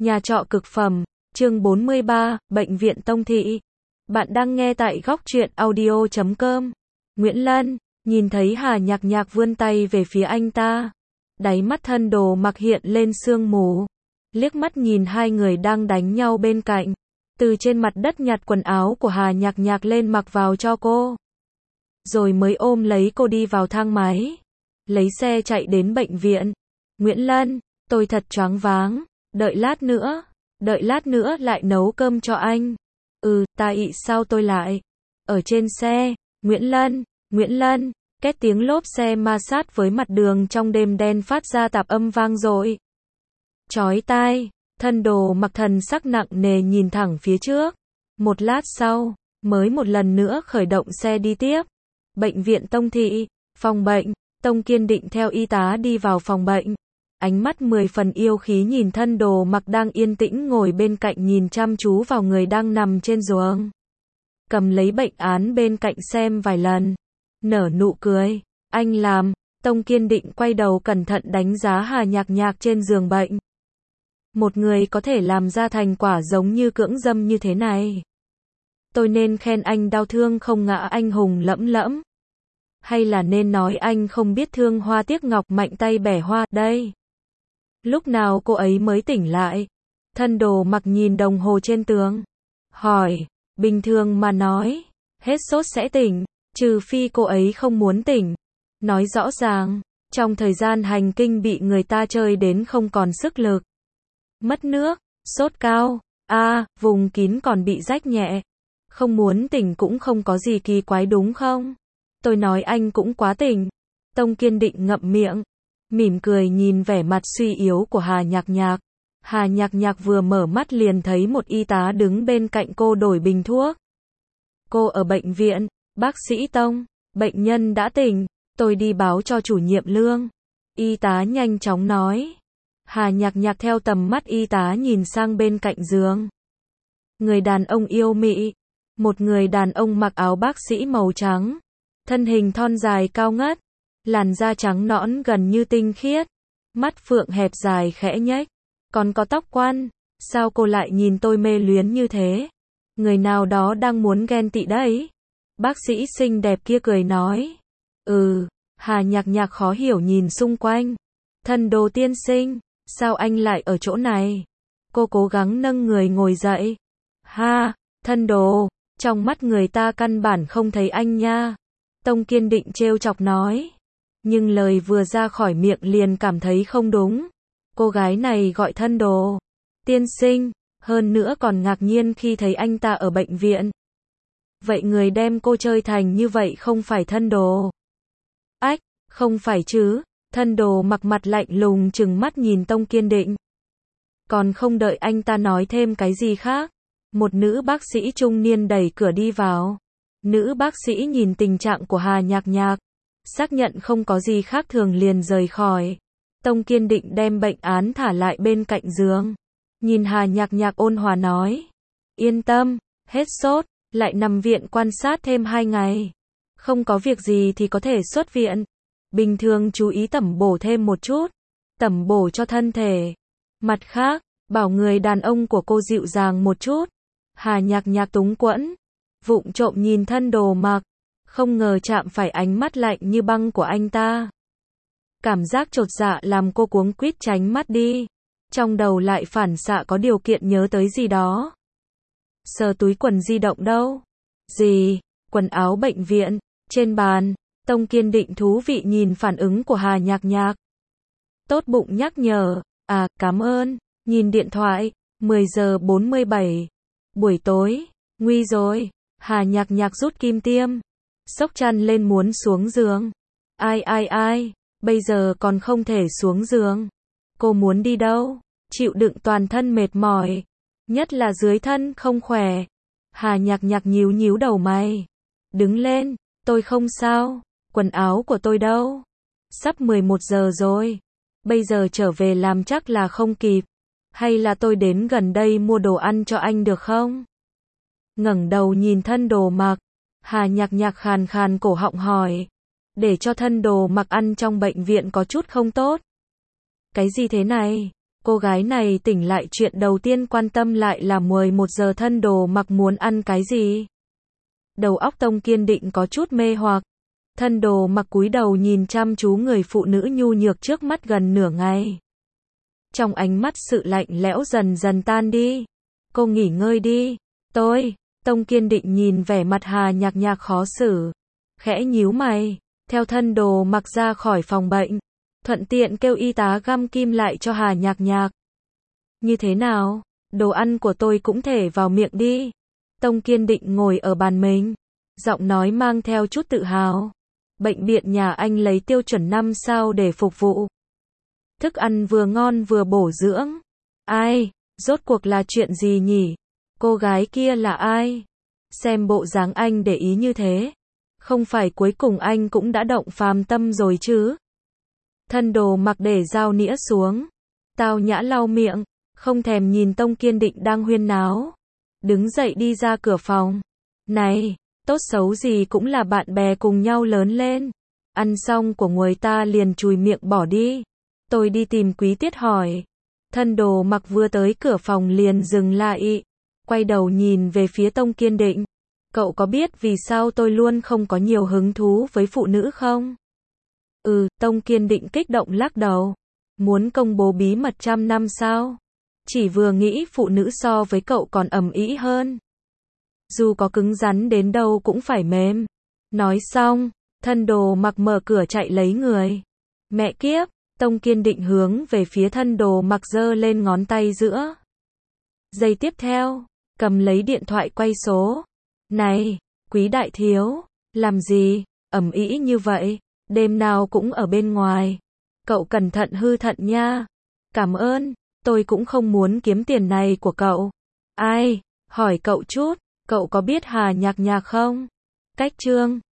Nhà trọ cực phẩm, chương 43, Bệnh viện Tông Thị. Bạn đang nghe tại góc truyện audio.com. Nguyễn Lân, nhìn thấy Hà Nhạc Nhạc vươn tay về phía anh ta. Đáy mắt Thân Đồ Mặc hiện lên sương mù. Liếc mắt nhìn hai người đang đánh nhau bên cạnh. Từ trên mặt đất nhặt quần áo của Hà Nhạc Nhạc lên mặc vào cho cô. Rồi mới ôm lấy cô đi vào thang máy. Lấy xe chạy đến bệnh viện. Nguyễn Lân, tôi thật choáng váng. Đợi lát nữa lại nấu cơm cho anh. Tại sao tôi lại ở trên xe? Nguyễn Lân, két tiếng lốp xe ma sát với mặt đường trong đêm đen phát ra tạp âm vang dội. Chói tai, Thân Đồ Mặc thần sắc nặng nề nhìn thẳng phía trước. Một lát sau, mới một lần nữa khởi động xe đi tiếp. Bệnh viện Tông Thị, phòng bệnh, Tông Kiên Định theo y tá đi vào phòng bệnh. Ánh mắt 10 phần yêu khí nhìn Thân Đồ Mặc đang yên tĩnh ngồi bên cạnh nhìn chăm chú vào người đang nằm trên giường. Cầm lấy bệnh án bên cạnh xem vài lần. Nở nụ cười. Anh làm. Tông Kiên Định quay đầu cẩn thận đánh giá Hà Nhạc Nhạc trên giường bệnh. Một người có thể làm ra thành quả giống như cưỡng dâm như thế này. Tôi nên khen anh đau thương không ngã anh hùng lẫm lẫm. Hay là nên nói anh không biết thương hoa tiếc ngọc mạnh tay bẻ hoa đây. Lúc nào cô ấy mới tỉnh lại? Thân Đồ Mặc nhìn đồng hồ trên tường. Hỏi, bình thường mà nói, hết sốt sẽ tỉnh, trừ phi cô ấy không muốn tỉnh. Nói rõ ràng, trong thời gian hành kinh bị người ta chơi đến không còn sức lực. Mất nước, sốt cao, vùng kín còn bị rách nhẹ. Không muốn tỉnh cũng không có gì kỳ quái đúng không? Tôi nói anh cũng quá tỉnh. Tông Kiên Định ngậm miệng. Mỉm cười nhìn vẻ mặt suy yếu của Hà Nhạc Nhạc. Hà Nhạc Nhạc vừa mở mắt liền thấy một y tá đứng bên cạnh cô đổi bình thuốc. Cô ở bệnh viện, bác sĩ Tông, bệnh nhân đã tỉnh, tôi đi báo cho chủ nhiệm Lương. Y tá nhanh chóng nói. Hà Nhạc Nhạc theo tầm mắt y tá nhìn sang bên cạnh giường. Người đàn ông yêu mị. Một người đàn ông mặc áo bác sĩ màu trắng. Thân hình thon dài cao ngất. Làn da trắng nõn gần như tinh khiết. Mắt phượng hẹp dài khẽ nhếch. Còn có tóc quăn. Sao cô lại nhìn tôi mê luyến như thế? Người nào đó đang muốn ghen tị đấy. Bác sĩ xinh đẹp kia cười nói. Hà Nhạc Nhạc khó hiểu nhìn xung quanh. Thân Đồ tiên sinh, sao anh lại ở chỗ này? Cô cố gắng nâng người ngồi dậy. Thân Đồ, trong mắt người ta căn bản không thấy anh nha. Tông Kiên Định trêu chọc nói. Nhưng lời vừa ra khỏi miệng liền cảm thấy không đúng. Cô gái này gọi Thân Đồ tiên sinh, hơn nữa còn ngạc nhiên khi thấy anh ta ở bệnh viện. Vậy người đem cô chơi thành như vậy không phải Thân Đồ? Không phải chứ. Thân Đồ Mặc mặt lạnh lùng trừng mắt nhìn Tông Kiên Định. Còn không đợi anh ta nói thêm cái gì khác. Một nữ bác sĩ trung niên đẩy cửa đi vào. Nữ bác sĩ nhìn tình trạng của Hà Nhạc Nhạc. Xác nhận không có gì khác thường liền rời khỏi. Tông Kiên Định đem bệnh án thả lại bên cạnh giường. Nhìn Hà Nhạc Nhạc ôn hòa nói. Yên tâm, hết sốt, lại nằm viện quan sát thêm 2 ngày. Không có việc gì thì có thể xuất viện. Bình thường chú ý tẩm bổ thêm một chút. Tẩm bổ cho thân thể. Mặt khác, bảo người đàn ông của cô dịu dàng một chút. Hà Nhạc Nhạc túng quẫn. Vụng trộm nhìn Thân Đồ Mặc. Không ngờ chạm phải ánh mắt lạnh như băng của anh ta. Cảm giác chột dạ làm cô cuống quýt tránh mắt đi. Trong đầu lại phản xạ có điều kiện nhớ tới gì đó. Sờ túi quần di động đâu? Gì? Quần áo bệnh viện, trên bàn. Tông Kiên Định thú vị nhìn phản ứng của Hà Nhạc Nhạc. Tốt bụng nhắc nhở. Cảm ơn. Nhìn điện thoại. 10 giờ 47. Buổi tối. Nguy rồi. Hà Nhạc Nhạc rút kim tiêm. Xốc chăn lên muốn xuống giường. Ai. Bây giờ còn không thể xuống giường. Cô muốn đi đâu? Chịu đựng toàn thân mệt mỏi. Nhất là dưới thân không khỏe. Hà Nhạc Nhạc nhíu đầu mày. Đứng lên. Tôi không sao. Quần áo của tôi đâu? Sắp 11 giờ rồi. Bây giờ trở về làm chắc là không kịp. Hay là tôi đến gần đây mua đồ ăn cho anh được không? Ngẩng đầu nhìn Thân Đồ Mặc. Hà Nhạc Nhạc khàn khàn cổ họng hỏi. Để cho Thân Đồ Mặc ăn trong bệnh viện có chút không tốt. Cái gì thế này? Cô gái này tỉnh lại chuyện đầu tiên quan tâm lại là 11 giờ Thân Đồ Mặc muốn ăn cái gì. Đầu óc Tông Kiên Định có chút mê hoặc. Thân Đồ Mặc cúi đầu nhìn chăm chú người phụ nữ nhu nhược trước mắt gần nửa ngày. Trong ánh mắt sự lạnh lẽo dần dần tan đi. Cô nghỉ ngơi đi. Tông Kiên Định nhìn vẻ mặt Hà Nhạc Nhạc khó xử. Khẽ nhíu mày. Theo Thân Đồ Mặc ra khỏi phòng bệnh. Thuận tiện kêu y tá găm kim lại cho Hà Nhạc Nhạc. Như thế nào? Đồ ăn của tôi cũng thể vào miệng đi. Tông Kiên Định ngồi ở bàn mình. Giọng nói mang theo chút tự hào. Bệnh viện nhà anh lấy tiêu chuẩn 5 sao để phục vụ. Thức ăn vừa ngon vừa bổ dưỡng. Ai? Rốt cuộc là chuyện gì nhỉ? Cô gái kia là ai? Xem bộ dáng anh để ý như thế. Không phải cuối cùng anh cũng đã động phàm tâm rồi chứ? Thân Đồ Mặc để dao nĩa xuống. Tao nhã lau miệng. Không thèm nhìn Tông Kiên Định đang huyên náo. Đứng dậy đi ra cửa phòng. Này, tốt xấu gì cũng là bạn bè cùng nhau lớn lên. Ăn xong của người ta liền chùi miệng bỏ đi. Tôi đi tìm Quý Tiết hỏi. Thân Đồ Mặc vừa tới cửa phòng liền dừng lại. Quay đầu nhìn về phía Tông Kiên Định. Cậu có biết vì sao tôi luôn không có nhiều hứng thú với phụ nữ không? Tông Kiên Định kích động lắc đầu. Muốn công bố bí mật 100 năm sao? Chỉ vừa nghĩ phụ nữ so với cậu còn ầm ĩ hơn. Dù có cứng rắn đến đâu cũng phải mềm. Nói xong, Thân Đồ Mặc mở cửa chạy lấy người. Mẹ kiếp, Tông Kiên Định hướng về phía Thân Đồ Mặc giơ lên ngón tay giữa. Giây tiếp theo, cầm lấy điện thoại quay số. Này, Quý đại thiếu, làm gì, ầm ĩ như vậy, đêm nào cũng ở bên ngoài. Cậu cẩn thận hư thận nha. Cảm ơn, tôi cũng không muốn kiếm tiền này của cậu. Ai, hỏi cậu chút, cậu có biết Hà Nhạc Nhạc không? Cách chương